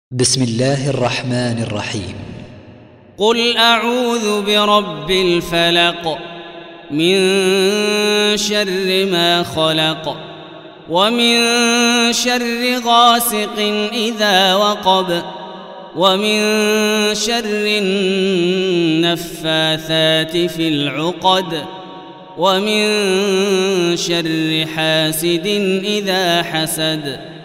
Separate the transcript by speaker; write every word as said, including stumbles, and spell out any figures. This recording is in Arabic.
Speaker 1: بسم الله الرحمن الرحيم.
Speaker 2: قل أعوذ برب الفلق من شر ما خلق ومن شر غاسق إذا وقب ومن شر النفاثات في العقد ومن شر حاسد إذا حسد.